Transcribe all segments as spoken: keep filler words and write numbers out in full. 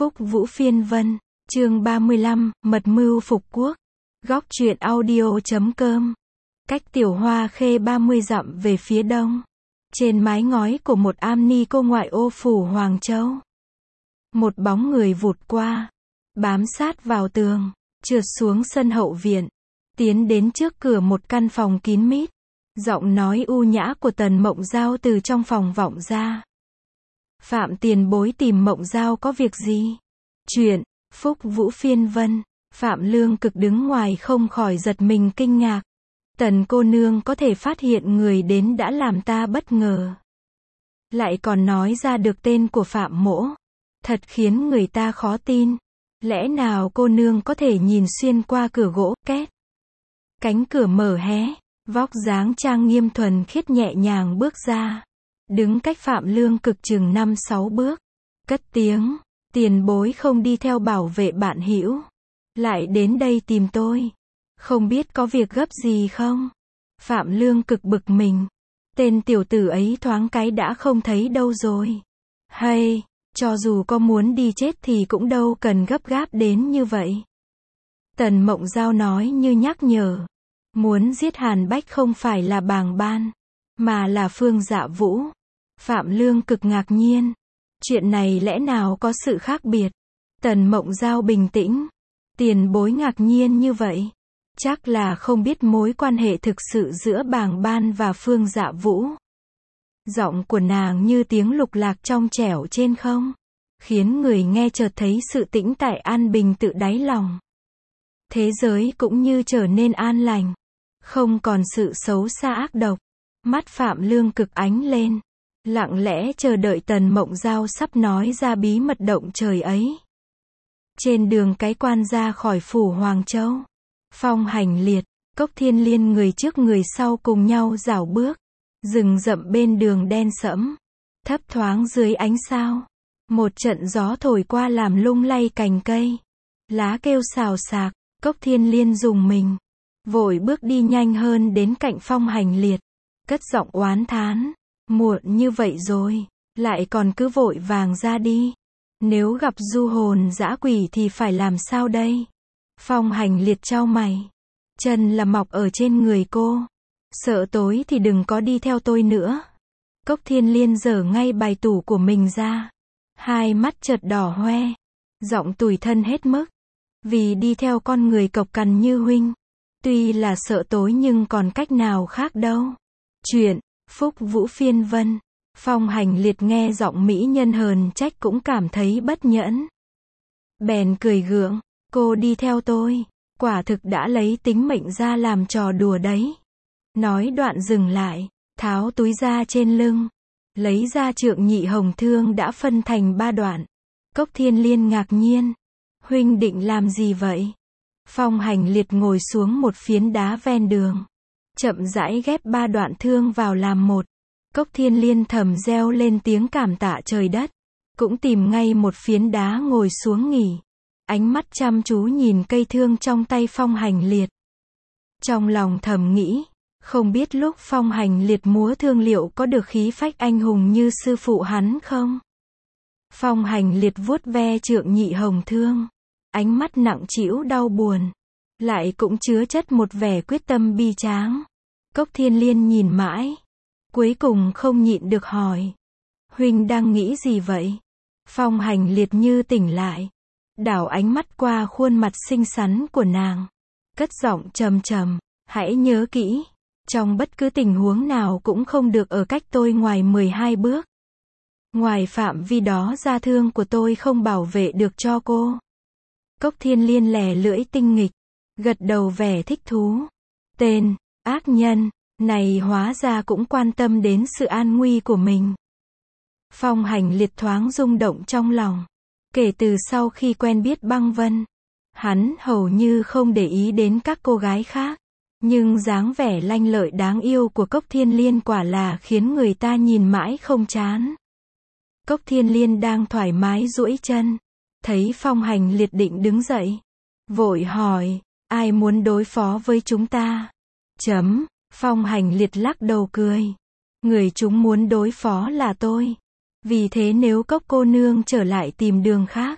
Phúc Vũ Phiên Vân, chương ba mươi lăm, Mật mưu phục quốc. Góc truyện audio chấm com. Cách Tiểu Hoa Khê ba mươi dặm về phía đông. Trên mái ngói của một am ni cô ngoại ô phủ Hoàng Châu. Một bóng người vụt qua, bám sát vào tường, trượt xuống sân hậu viện, tiến đến trước cửa một căn phòng kín mít. Giọng nói u nhã của Tần Mộng Giao từ trong phòng vọng ra. Phạm tiền bối tìm Mộng Giao có việc gì? Chuyện, Phúc Vũ Phiên Vân. Phạm Lương Cực đứng ngoài không khỏi giật mình kinh ngạc. Tần cô nương có thể phát hiện người đến đã làm ta bất ngờ. Lại còn nói ra được tên của Phạm mỗ. Thật khiến người ta khó tin. Lẽ nào cô nương có thể nhìn xuyên qua cửa gỗ, két. Cánh cửa mở hé, vóc dáng trang nghiêm thuần khiết nhẹ nhàng bước ra. Đứng cách Phạm Lương Cực chừng năm sáu bước. Cất tiếng, tiền bối không đi theo bảo vệ bạn hữu. Lại đến đây tìm tôi. Không biết có việc gấp gì không? Phạm Lương Cực bực mình. Tên tiểu tử ấy thoáng cái đã không thấy đâu rồi. Hay, cho dù có muốn đi chết thì cũng đâu cần gấp gáp đến như vậy. Tần Mộng Giao nói như nhắc nhở. Muốn giết Hàn Bách không phải là Bàng Ban, mà là Phương Dạ Vũ. Phạm Lương Cực ngạc nhiên. Chuyện này lẽ nào có sự khác biệt? Tần Mộng Giao bình tĩnh. Tiền bối ngạc nhiên như vậy. Chắc là không biết mối quan hệ thực sự giữa Bàng Ban và Phương Dạ Vũ. Giọng của nàng như tiếng lục lạc trong trẻo trên không, khiến người nghe chợt thấy sự tĩnh tại an bình tự đáy lòng. Thế giới cũng như trở nên an lành, không còn sự xấu xa ác độc. Mắt Phạm Lương Cực ánh lên, lặng lẽ chờ đợi Tần Mộng Giao sắp nói ra bí mật động trời ấy. Trên đường cái quan ra khỏi phủ Hoàng Châu, phong hành liệt, Cốc Thiên Liên người trước người sau cùng nhau rảo bước. Rừng rậm bên đường đen sẫm, thấp thoáng dưới ánh sao. Một trận gió thổi qua làm lung lay cành cây. Lá kêu xào xạc, Cốc Thiên Liên rùng mình. Vội bước đi nhanh hơn đến cạnh phong hành liệt. Cất giọng oán thán. Muộn như vậy rồi, lại còn cứ vội vàng ra đi. Nếu gặp du hồn dã quỷ thì phải làm sao đây? Phong hành liệt chau mày. Chân là mọc ở trên người cô. Sợ tối thì đừng có đi theo tôi nữa. Cốc Thiên Liên giở ngay bài tủ của mình ra. Hai mắt chợt đỏ hoe. Giọng tủi thân hết mức. Vì đi theo con người cộc cằn như huynh. Tuy là sợ tối nhưng còn cách nào khác đâu. Chuyện, Phúc Vũ Phiên Vân. Phong hành liệt nghe giọng mỹ nhân hờn trách cũng cảm thấy bất nhẫn. Bèn cười gượng. Cô đi theo tôi. Quả thực đã lấy tính mệnh ra làm trò đùa đấy. Nói đoạn dừng lại, tháo túi ra trên lưng, lấy ra trượng nhị hồng thương đã phân thành ba đoạn. Cốc Thiên Liên ngạc nhiên. Huynh định làm gì vậy? Phong hành liệt ngồi xuống một phiến đá ven đường. Chậm rãi ghép ba đoạn thương vào làm một. Cốc Thiên Liên thầm reo lên tiếng cảm tạ trời đất. Cũng tìm ngay một phiến đá ngồi xuống nghỉ. Ánh mắt chăm chú nhìn cây thương trong tay phong hành liệt. Trong lòng thầm nghĩ. Không biết lúc phong hành liệt múa thương liệu có được khí phách anh hùng như sư phụ hắn không? Phong hành liệt vuốt ve trượng nhị hồng thương. Ánh mắt nặng trĩu đau buồn. Lại cũng chứa chất một vẻ quyết tâm bi tráng. Cốc Thiên Liên nhìn mãi. Cuối cùng không nhịn được hỏi. Huynh đang nghĩ gì vậy? Phong hành liệt như tỉnh lại. Đảo ánh mắt qua khuôn mặt xinh xắn của nàng. Cất giọng trầm trầm. Hãy nhớ kỹ. Trong bất cứ tình huống nào cũng không được ở cách tôi ngoài mười hai bước. Ngoài phạm vi đó ra thương của tôi không bảo vệ được cho cô. Cốc Thiên Liên lè lưỡi tinh nghịch. Gật đầu vẻ thích thú. Tên, ác nhân, này hóa ra cũng quan tâm đến sự an nguy của mình. Phong hành liệt thoáng rung động trong lòng. Kể từ sau khi quen biết Băng Vân, hắn hầu như không để ý đến các cô gái khác. Nhưng dáng vẻ lanh lợi đáng yêu của Cốc Thiên Liên quả là khiến người ta nhìn mãi không chán. Cốc Thiên Liên đang thoải mái duỗi chân. Thấy phong hành liệt định đứng dậy. Vội hỏi, ai muốn đối phó với chúng ta? Chấm, phong hành liệt lắc đầu cười. Người chúng muốn đối phó là tôi. Vì thế nếu Cốc cô nương trở lại tìm đường khác,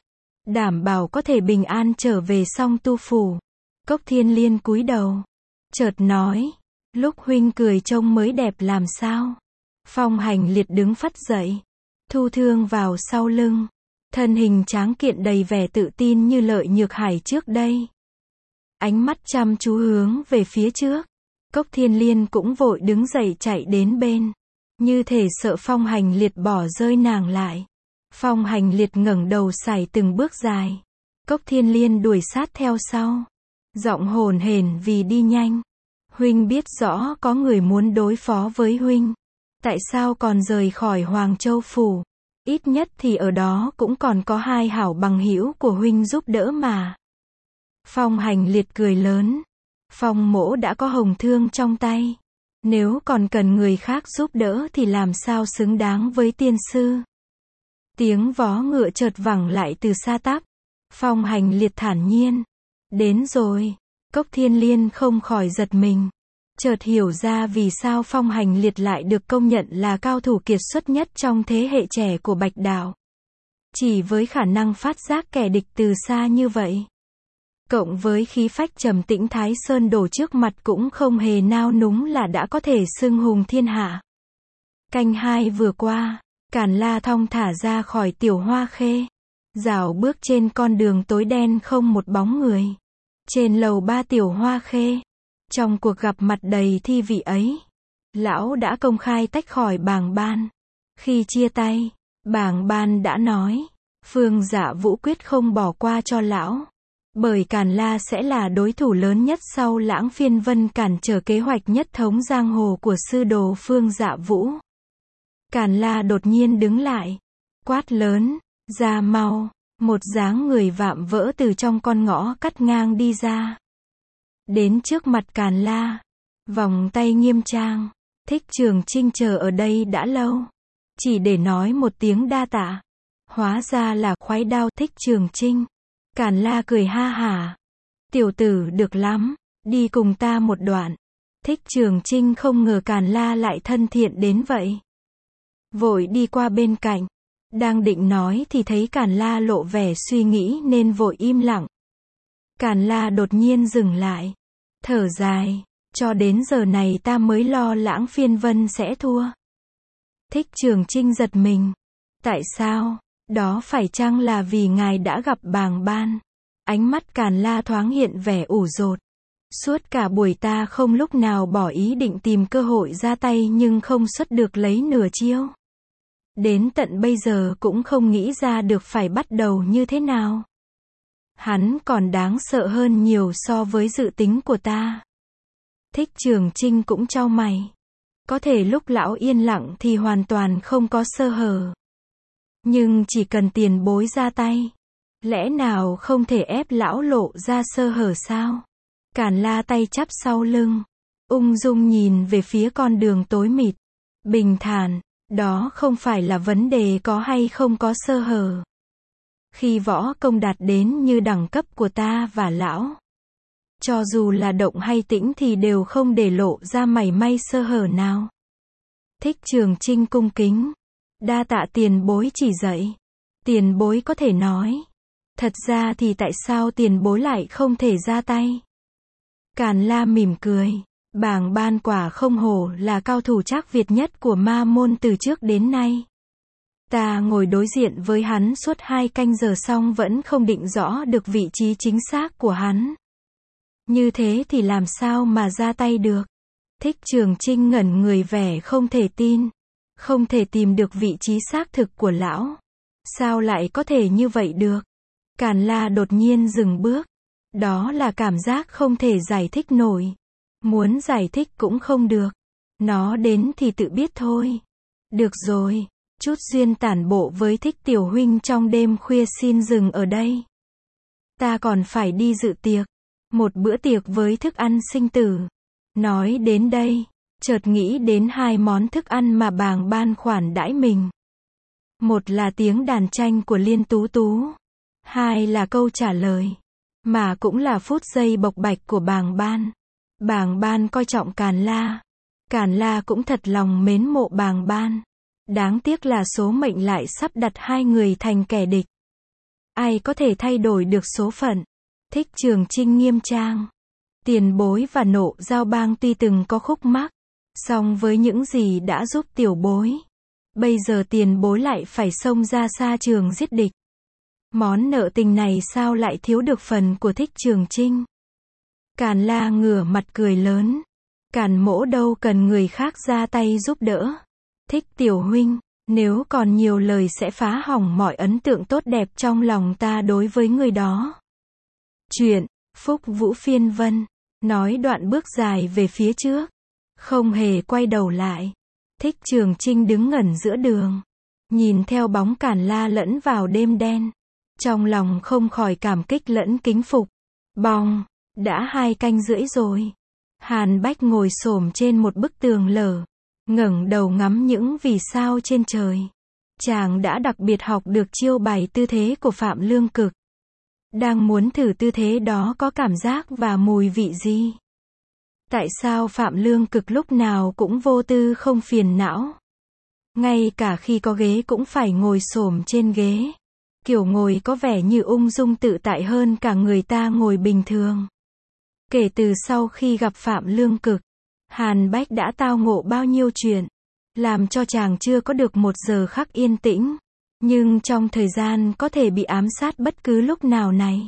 đảm bảo có thể bình an trở về Song Tu phủ. Cốc Thiên Liên cúi đầu, chợt nói, lúc huynh cười trông mới đẹp làm sao. Phong Hành Liệt đứng phắt dậy, thu thương vào sau lưng, thân hình tráng kiện đầy vẻ tự tin như Lợi Nhược Hải trước đây. Ánh mắt chăm chú hướng về phía trước. Cốc Thiên Liên cũng vội đứng dậy chạy đến bên, như thể sợ Phong Hành Liệt bỏ rơi nàng lại. Phong Hành Liệt ngẩng đầu sải từng bước dài. Cốc Thiên Liên đuổi sát theo sau, giọng hồn hển vì đi nhanh. Huynh biết rõ có người muốn đối phó với huynh, tại sao còn rời khỏi Hoàng Châu phủ? Ít nhất thì ở đó cũng còn có hai hảo bằng hữu của huynh giúp đỡ mà. Phong Hành Liệt cười lớn. Phong mỗ đã có hồng thương trong tay, nếu còn cần người khác giúp đỡ thì làm sao xứng đáng với tiên sư. Tiếng vó ngựa chợt vẳng lại từ xa tắp. Phong Hành Liệt thản nhiên, đến rồi. Cốc Thiên Liên không khỏi giật mình, chợt hiểu ra vì sao Phong Hành Liệt lại được công nhận là cao thủ kiệt xuất nhất trong thế hệ trẻ của Bạch Đạo. Chỉ với khả năng phát giác kẻ địch từ xa như vậy, cộng với khí phách trầm tĩnh Thái Sơn đổ trước mặt cũng không hề nao núng là đã có thể xưng hùng thiên hạ. Canh hai vừa qua, Càn La thong thả ra khỏi Tiểu Hoa Khê, dạo bước trên con đường tối đen không một bóng người. Trên lầu ba Tiểu Hoa Khê, trong cuộc gặp mặt đầy thi vị ấy, lão đã công khai tách khỏi Bàng Ban. Khi chia tay, Bàng Ban đã nói, Phương Dạ Vũ quyết không bỏ qua cho lão, bởi Càn La sẽ là đối thủ lớn nhất sau Lãng Phiên Vân cản trở kế hoạch nhất thống giang hồ của sư đồ Phương Dạ Vũ. Càn La đột nhiên đứng lại, quát lớn, ra mau. Một dáng người vạm vỡ từ trong con ngõ cắt ngang đi ra, đến trước mặt Càn La, vòng tay nghiêm trang. Thích Trường Trinh chờ ở đây đã lâu, chỉ để nói một tiếng đa tạ. Hóa ra là khoái đao Thích Trường Trinh. Càn La cười ha hả, tiểu tử được lắm, đi cùng ta một đoạn. Thích Trường Trinh không ngờ Càn La lại thân thiện đến vậy, vội đi qua bên cạnh. Đang định nói thì thấy Càn La lộ vẻ suy nghĩ nên vội im lặng. Càn La đột nhiên dừng lại, thở dài, cho đến giờ này ta mới lo Lãng Phiên Vân sẽ thua. Thích Trường Trinh giật mình, tại sao? Đó phải chăng là vì ngài đã gặp Bàng Ban? Ánh mắt Càn La thoáng hiện vẻ ủ dột. Suốt cả buổi ta không lúc nào bỏ ý định tìm cơ hội ra tay nhưng không xuất được lấy nửa chiêu. Đến tận bây giờ cũng không nghĩ ra được phải bắt đầu như thế nào. Hắn còn đáng sợ hơn nhiều so với dự tính của ta. Thích Trường Trinh cũng chau mày. Có thể lúc lão yên lặng thì hoàn toàn không có sơ hở. Nhưng chỉ cần tiền bối ra tay, lẽ nào không thể ép lão lộ ra sơ hở sao? Càn La tay chắp sau lưng, ung dung nhìn về phía con đường tối mịt, bình thản. Đó không phải là vấn đề có hay không có sơ hở. Khi võ công đạt đến như đẳng cấp của ta và lão, cho dù là động hay tĩnh thì đều không để lộ ra mảy may sơ hở nào. Thích Trường Trinh cung kính, đa tạ tiền bối chỉ dạy. Tiền bối có thể nói, thật ra thì tại sao tiền bối lại không thể ra tay? Càn La mỉm cười. Bàng Ban quả không hổ là cao thủ trác Việt nhất của ma môn từ trước đến nay. Ta ngồi đối diện với hắn suốt hai canh giờ xong vẫn không định rõ được vị trí chính xác của hắn. Như thế thì làm sao mà ra tay được? Thích Trường Trinh ngẩn người vẻ không thể tin. Không thể tìm được vị trí xác thực của lão. Sao lại có thể như vậy được? Càn La đột nhiên dừng bước. Đó là cảm giác không thể giải thích nổi. Muốn giải thích cũng không được. Nó đến thì tự biết thôi. Được rồi, chút duyên tản bộ với Thích tiểu huynh trong đêm khuya xin dừng ở đây. Ta còn phải đi dự tiệc. Một bữa tiệc với thức ăn sinh tử. Nói đến đây, chợt nghĩ đến hai món thức ăn mà Bàng Ban khoản đãi mình. Một là tiếng đàn tranh của Liên Tú Tú. Hai là câu trả lời, mà cũng là phút giây bộc bạch của Bàng Ban. Bàng Ban coi trọng Càn La. Càn La cũng thật lòng mến mộ Bàng Ban. Đáng tiếc là số mệnh lại sắp đặt hai người thành kẻ địch. ai có thể thay đổi được số phận. Thích Trường Chinh nghiêm trang. Tiền bối và Nộ Giao Bang tuy từng có khúc mắc, song với những gì đã giúp tiểu bối, bây giờ tiền bối lại phải xông ra xa trường giết địch. Món nợ tình này sao lại thiếu được phần của Thích Trường Chinh? Càn La ngửa mặt cười lớn. Càn mỗ đâu cần người khác ra tay giúp đỡ. Thích tiểu huynh, nếu còn nhiều lời sẽ phá hỏng mọi ấn tượng tốt đẹp trong lòng ta đối với người đó. Chuyện, Phúc Vũ Phiên Vân, nói đoạn bước dài về phía trước, không hề quay đầu lại. Thích Trường Chinh đứng ngẩn giữa đường, nhìn theo bóng Càn La lẫn vào đêm đen, trong lòng không khỏi cảm kích lẫn kính phục. Bong, đã hai canh rưỡi rồi. Hàn Bách ngồi xổm trên một bức tường lở, ngẩng đầu ngắm những vì sao trên trời. Chàng đã đặc biệt học được chiêu bài tư thế của Phạm Lương Cực. Đang muốn thử tư thế đó có cảm giác và mùi vị gì? Tại sao Phạm Lương Cực lúc nào cũng vô tư không phiền não? Ngay cả khi có ghế cũng phải ngồi xổm trên ghế. Kiểu ngồi có vẻ như ung dung tự tại hơn cả người ta ngồi bình thường. Kể từ sau khi gặp Phạm Lương Cực, Hàn Bách đã tao ngộ bao nhiêu chuyện, làm cho chàng chưa có được một giờ khắc yên tĩnh, nhưng trong thời gian có thể bị ám sát bất cứ lúc nào này.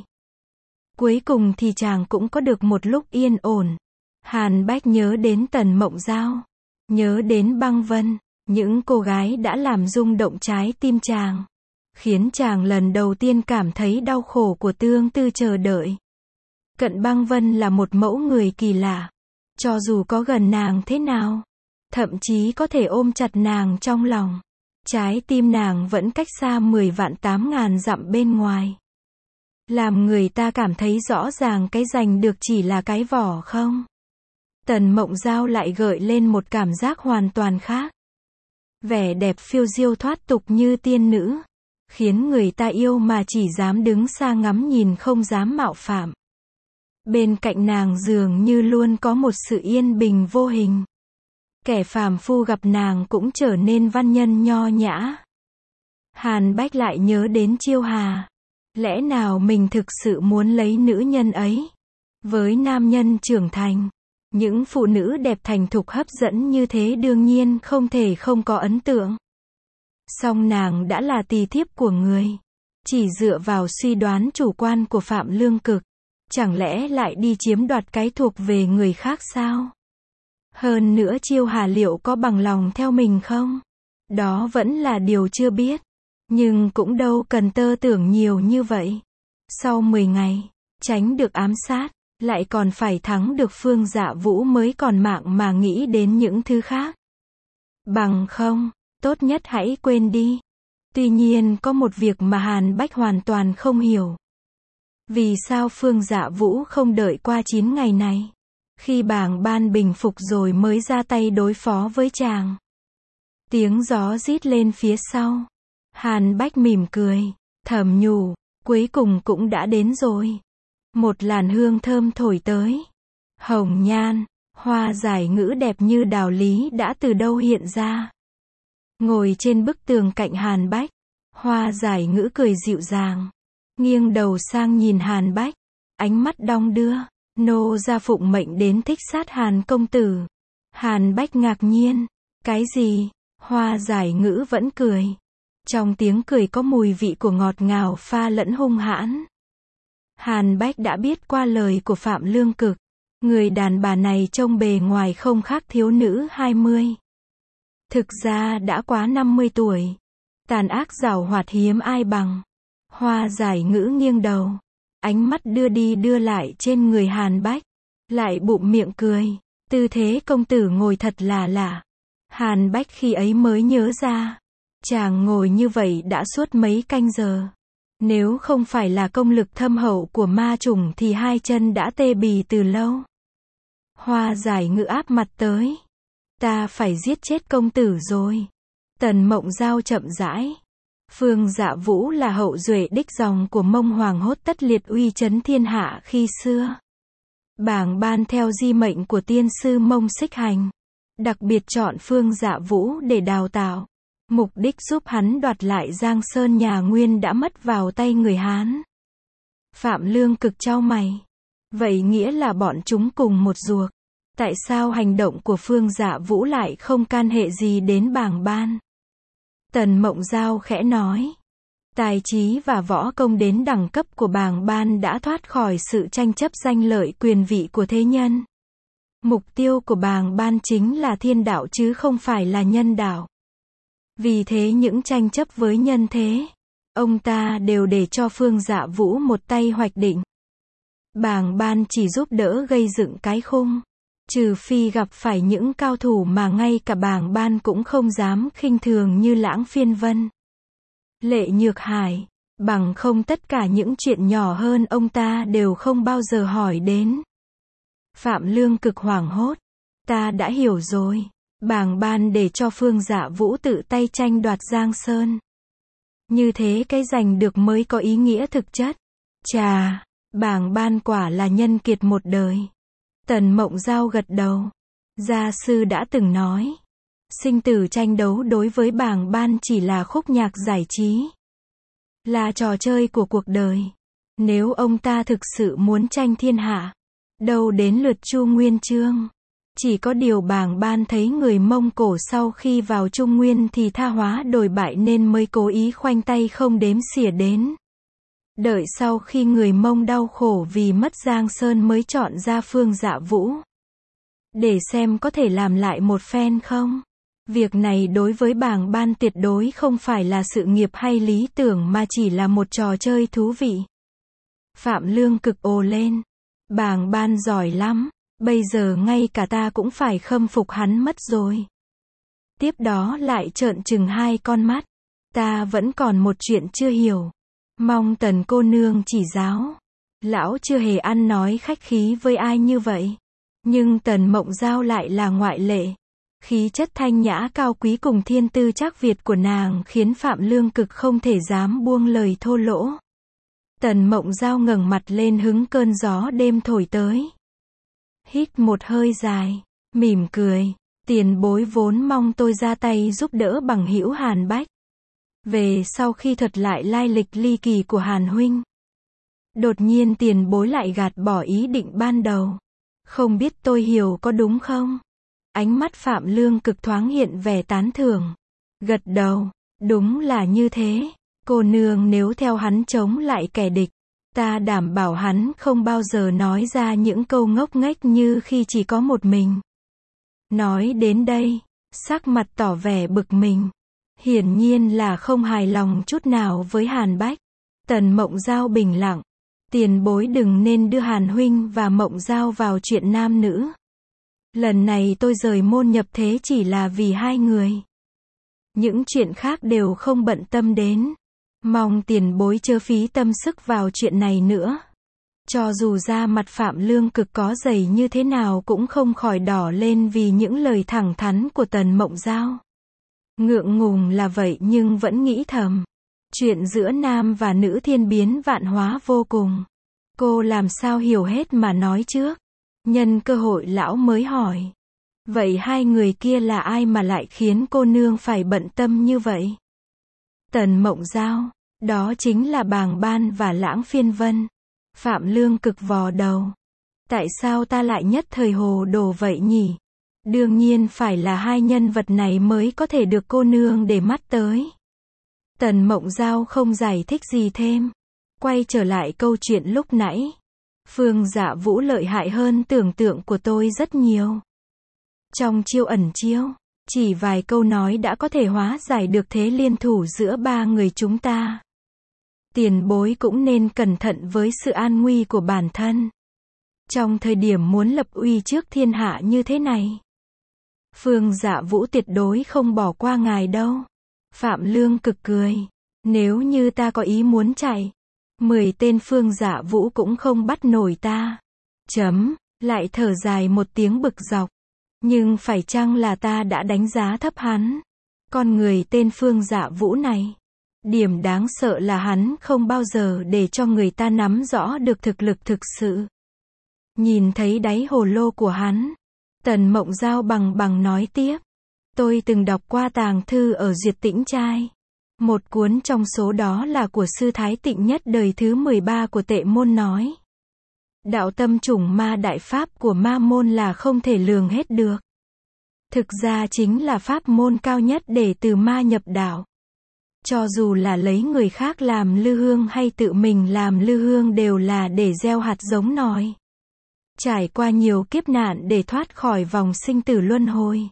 Cuối cùng thì chàng cũng có được một lúc yên ổn. Hàn Bách nhớ đến Tần Mộng Giao, nhớ đến Băng Vân, những cô gái đã làm rung động trái tim chàng, khiến chàng lần đầu tiên cảm thấy đau khổ của tương tư chờ đợi. Cận Băng Vân là một mẫu người kỳ lạ. Cho dù có gần nàng thế nào, thậm chí có thể ôm chặt nàng trong lòng, trái tim nàng vẫn cách xa mười vạn tám ngàn dặm bên ngoài. Làm người ta cảm thấy rõ ràng cái giành được chỉ là cái vỏ không. Tần Mộng Giao lại gợi lên một cảm giác hoàn toàn khác. Vẻ đẹp phiêu diêu thoát tục như tiên nữ, khiến người ta yêu mà chỉ dám đứng xa ngắm nhìn không dám mạo phạm. Bên cạnh nàng dường như luôn có một sự yên bình vô hình. Kẻ phàm phu gặp nàng cũng trở nên văn nhân nho nhã. Hàn Bách lại nhớ đến Chiêu Hà. Lẽ nào mình thực sự muốn lấy nữ nhân ấy? Với nam nhân trưởng thành, những phụ nữ đẹp thành thục hấp dẫn như thế đương nhiên không thể không có ấn tượng. Song nàng đã là tỳ thiếp của người. Chỉ dựa vào suy đoán chủ quan của Phạm Lương Cực, chẳng lẽ lại đi chiếm đoạt cái thuộc về người khác sao? Hơn nữa Chiêu Hà liệu có bằng lòng theo mình không? Đó vẫn là điều chưa biết. Nhưng cũng đâu cần tơ tưởng nhiều như vậy. Sau mười ngày, tránh được ám sát, lại còn phải thắng được Phương Dạ Vũ mới còn mạng mà nghĩ đến những thứ khác. Bằng không, tốt nhất hãy quên đi. Tuy nhiên có một việc mà Hàn Bách hoàn toàn không hiểu. Vì sao Phương Dạ Vũ không đợi qua chín ngày này? Khi bảng ban bình phục rồi mới ra tay đối phó với chàng. Tiếng gió rít lên phía sau. Hàn Bách mỉm cười, thầm nhủ, cuối cùng cũng đã đến rồi. Một làn hương thơm thổi tới. Hồng nhan, hoa giải ngữ đẹp như đào lý đã từ đâu hiện ra. Ngồi trên bức tường cạnh Hàn Bách, hoa giải ngữ cười dịu dàng, nghiêng đầu sang nhìn Hàn Bách, ánh mắt đong đưa. Nô gia phụng mệnh đến thích sát Hàn công tử. Hàn Bách ngạc nhiên, cái gì? Hoa giải ngữ vẫn cười. Trong tiếng cười có mùi vị của ngọt ngào pha lẫn hung hãn. Hàn Bách đã biết qua lời của Phạm Lương Cực, người đàn bà này trông bề ngoài không khác thiếu nữ hai mươi. Thực ra đã quá năm mươi tuổi. Tàn ác giàu hoạt hiếm ai bằng. Hoa giải ngữ nghiêng đầu, ánh mắt đưa đi đưa lại trên người Hàn Bách, lại bụm miệng cười. Tư thế công tử ngồi thật là lạ. Hàn Bách khi ấy mới nhớ ra, chàng ngồi như vậy đã suốt mấy canh giờ. Nếu không phải là công lực thâm hậu của ma trùng thì hai chân đã tê bì từ lâu. Hoa giải ngữ áp mặt tới. Ta phải giết chết công tử rồi. Tần Mộng Giao chậm rãi. Phương Dạ Vũ là hậu duệ đích dòng của Mông Hoàng Hốt tất liệt uy chấn thiên hạ khi xưa. Bảng ban theo di mệnh của tiên sư Mông Xích Hành, đặc biệt chọn Phương Dạ Vũ để đào tạo. Mục đích giúp hắn đoạt lại Giang Sơn nhà Nguyên đã mất vào tay người Hán. Phạm Lương Cực chau mày. Vậy nghĩa là bọn chúng cùng một ruột. Tại sao hành động của Phương Dạ Vũ lại không can hệ gì đến Bàng Ban? Tần Mộng Giao khẽ nói. Tài trí và võ công đến đẳng cấp của Bàng Ban đã thoát khỏi sự tranh chấp danh lợi quyền vị của thế nhân. Mục tiêu của Bàng Ban chính là thiên đạo chứ không phải là nhân đạo. Vì thế những tranh chấp với nhân thế, ông ta đều để cho Phương Dạ Vũ một tay hoạch định. Bàng Ban chỉ giúp đỡ gây dựng cái khung. Trừ phi gặp phải những cao thủ mà ngay cả Bàng Ban cũng không dám khinh thường như Lãng Phiên Vân, Lệ Nhược Hải, bằng không tất cả những chuyện nhỏ hơn ông ta đều không bao giờ hỏi đến. Phạm Lương Cực hoảng hốt. Ta đã hiểu rồi. Bàng Ban để cho Phương Dạ Vũ tự tay tranh đoạt Giang Sơn. Như thế cái giành được mới có ý nghĩa thực chất. Chà, Bàng Ban quả là nhân kiệt một đời. Tần Mộng Giao gật đầu. Gia sư đã từng nói, sinh tử tranh đấu đối với Bàng Ban chỉ là khúc nhạc giải trí, là trò chơi của cuộc đời. Nếu ông ta thực sự muốn tranh thiên hạ, đâu đến lượt Chu Nguyên Chương. Chỉ có điều Bàng Ban thấy người Mông Cổ sau khi vào Trung Nguyên thì tha hóa đổi bại nên mới cố ý khoanh tay không đếm xỉa đến. Đợi sau khi người Mông đau khổ vì mất Giang Sơn mới chọn ra Phương Dạ Vũ. Để xem có thể làm lại một phen không? Việc này đối với Bàng Ban tuyệt đối không phải là sự nghiệp hay lý tưởng mà chỉ là một trò chơi thú vị. Phạm Lương Cực ồ lên. Bàng Ban giỏi lắm. Bây giờ ngay cả ta cũng phải khâm phục hắn mất rồi. Tiếp đó lại trợn trừng hai con mắt. Ta vẫn còn một chuyện chưa hiểu. Mong Tần cô nương chỉ giáo. Lão chưa hề ăn nói khách khí với ai như vậy. Nhưng Tần Mộng Giao lại là ngoại lệ. Khí chất thanh nhã cao quý cùng thiên tư trác Việt của nàng khiến Phạm Lương Cực không thể dám buông lời thô lỗ. Tần Mộng Giao ngẩng mặt lên hứng cơn gió đêm thổi tới. Hít một hơi dài, mỉm cười. Tiền bối vốn mong tôi ra tay giúp đỡ bằng hữu Hàn Bách. Về sau khi thuật lại lai lịch ly kỳ của Hàn huynh, đột nhiên tiền bối lại gạt bỏ ý định ban đầu. Không biết tôi hiểu có đúng không? Ánh mắt Phạm Lương Cực thoáng hiện vẻ tán thưởng. Gật đầu, đúng là như thế. Cô nương nếu theo hắn chống lại kẻ địch, ta đảm bảo hắn không bao giờ nói ra những câu ngốc nghếch như khi chỉ có một mình. Nói đến đây, sắc mặt tỏ vẻ bực mình. Hiển nhiên là không hài lòng chút nào với Hàn Bách. Tần Mộng Giao bình lặng. Tiền bối đừng nên đưa Hàn huynh và Mộng Giao vào chuyện nam nữ. Lần này tôi rời môn nhập thế chỉ là vì hai người. Những chuyện khác đều không bận tâm đến. Mong tiền bối chớ phí tâm sức vào chuyện này nữa. Cho dù da mặt Phạm Lương Cực có dày như thế nào cũng không khỏi đỏ lên vì những lời thẳng thắn của Tần Mộng Giao. Ngượng ngùng là vậy nhưng vẫn nghĩ thầm. Chuyện giữa nam và nữ thiên biến vạn hóa vô cùng. Cô làm sao hiểu hết mà nói trước. Nhân cơ hội lão mới hỏi. Vậy hai người kia là ai mà lại khiến cô nương phải bận tâm như vậy? Tần Mộng Giao. Đó chính là Bàng Ban và Lãng Phiên Vân. Phạm Lương Cực vò đầu. Tại sao ta lại nhất thời hồ đồ vậy nhỉ? Đương nhiên phải là hai nhân vật này mới có thể được cô nương để mắt tới. Tần Mộng Giao không giải thích gì thêm. Quay trở lại câu chuyện lúc nãy. Phương Dạ Vũ lợi hại hơn tưởng tượng của tôi rất nhiều. Trong chiêu ẩn chiêu, chỉ vài câu nói đã có thể hóa giải được thế liên thủ giữa ba người chúng ta. Tiền bối cũng nên cẩn thận với sự an nguy của bản thân. Trong thời điểm muốn lập uy trước thiên hạ như thế này, Phương Dạ Vũ tuyệt đối không bỏ qua ngài đâu. Phạm Lương Cực cười. Nếu như ta có ý muốn chạy, mười tên Phương Dạ Vũ cũng không bắt nổi ta. Chấm, lại thở dài một tiếng bực dọc. Nhưng phải chăng là ta đã đánh giá thấp hắn? Con người tên Phương Dạ Vũ này. Điểm đáng sợ là hắn không bao giờ để cho người ta nắm rõ được thực lực thực sự. Nhìn thấy đáy hồ lô của hắn, Tần Mộng Giao bằng bằng nói tiếp. Tôi từng đọc qua tàng thư ở Duyệt Tĩnh Trai. Một cuốn trong số đó là của sư Thái Tịnh Nhất đời thứ mười ba của Tệ Môn nói. Đạo tâm chủng ma đại pháp của ma môn là không thể lường hết được. Thực ra chính là pháp môn cao nhất để từ ma nhập đạo. Cho dù là lấy người khác làm lư hương hay tự mình làm lư hương đều là để gieo hạt giống nòi. Trải qua nhiều kiếp nạn để thoát khỏi vòng sinh tử luân hồi.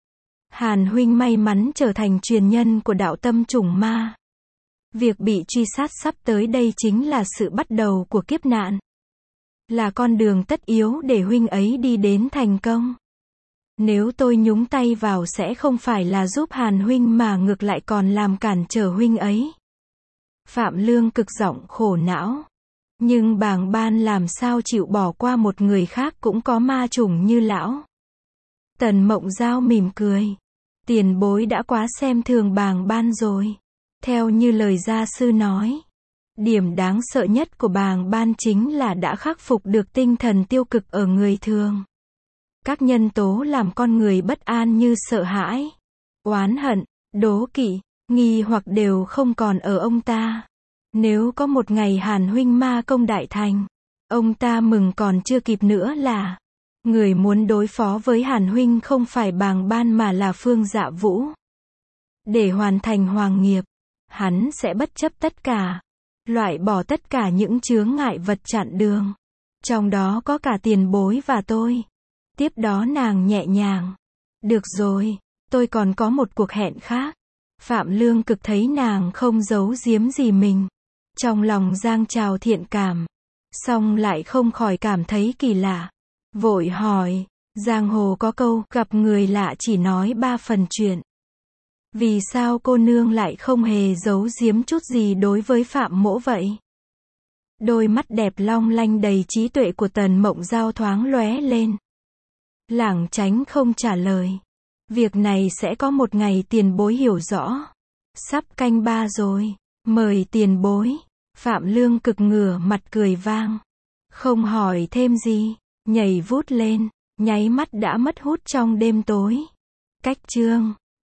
Hàn huynh may mắn trở thành truyền nhân của đạo tâm chủng ma. Việc bị truy sát sắp tới đây chính là sự bắt đầu của kiếp nạn. Là con đường tất yếu để huynh ấy đi đến thành công. Nếu tôi nhúng tay vào sẽ không phải là giúp Hàn huynh mà ngược lại còn làm cản trở huynh ấy. Phạm Lương cực giọng khổ não. Nhưng Bàng Ban làm sao chịu bỏ qua một người khác cũng có ma chủng như lão. Tần Mộng Giao mỉm cười. Tiền bối đã quá xem thường Bàng Ban rồi. Theo như lời gia sư nói, điểm đáng sợ nhất của Bàng Ban chính là đã khắc phục được tinh thần tiêu cực ở người thường. Các nhân tố làm con người bất an như sợ hãi, oán hận, đố kỵ, nghi hoặc đều không còn ở ông ta. Nếu có một ngày Hàn huynh ma công đại thành, ông ta mừng còn chưa kịp nữa là người muốn đối phó với Hàn huynh không phải Bàng Ban mà là Phương Dạ Vũ. Để hoàn thành hoàng nghiệp, hắn sẽ bất chấp tất cả, loại bỏ tất cả những chướng ngại vật chặn đường. Trong đó có cả tiền bối và tôi. Tiếp đó nàng nhẹ nhàng. Được rồi, tôi còn có một cuộc hẹn khác. Phạm Lương cực thấy nàng không giấu giếm gì mình. Trong lòng dâng trào thiện cảm. Xong lại không khỏi cảm thấy kỳ lạ. Vội hỏi, giang hồ có câu, gặp người lạ chỉ nói ba phần chuyện. Vì sao cô nương lại không hề giấu giếm chút gì đối với Phạm mỗ vậy? Đôi mắt đẹp long lanh đầy trí tuệ của Tần Mộng Giao thoáng lóe lên. Lảng tránh không trả lời. Việc này sẽ có một ngày tiền bối hiểu rõ. Sắp canh ba rồi. Mời tiền bối. Phạm Lương cực ngửa mặt cười vang. Không hỏi thêm gì. Nhảy vút lên. Nháy mắt đã mất hút trong đêm tối. Cách chương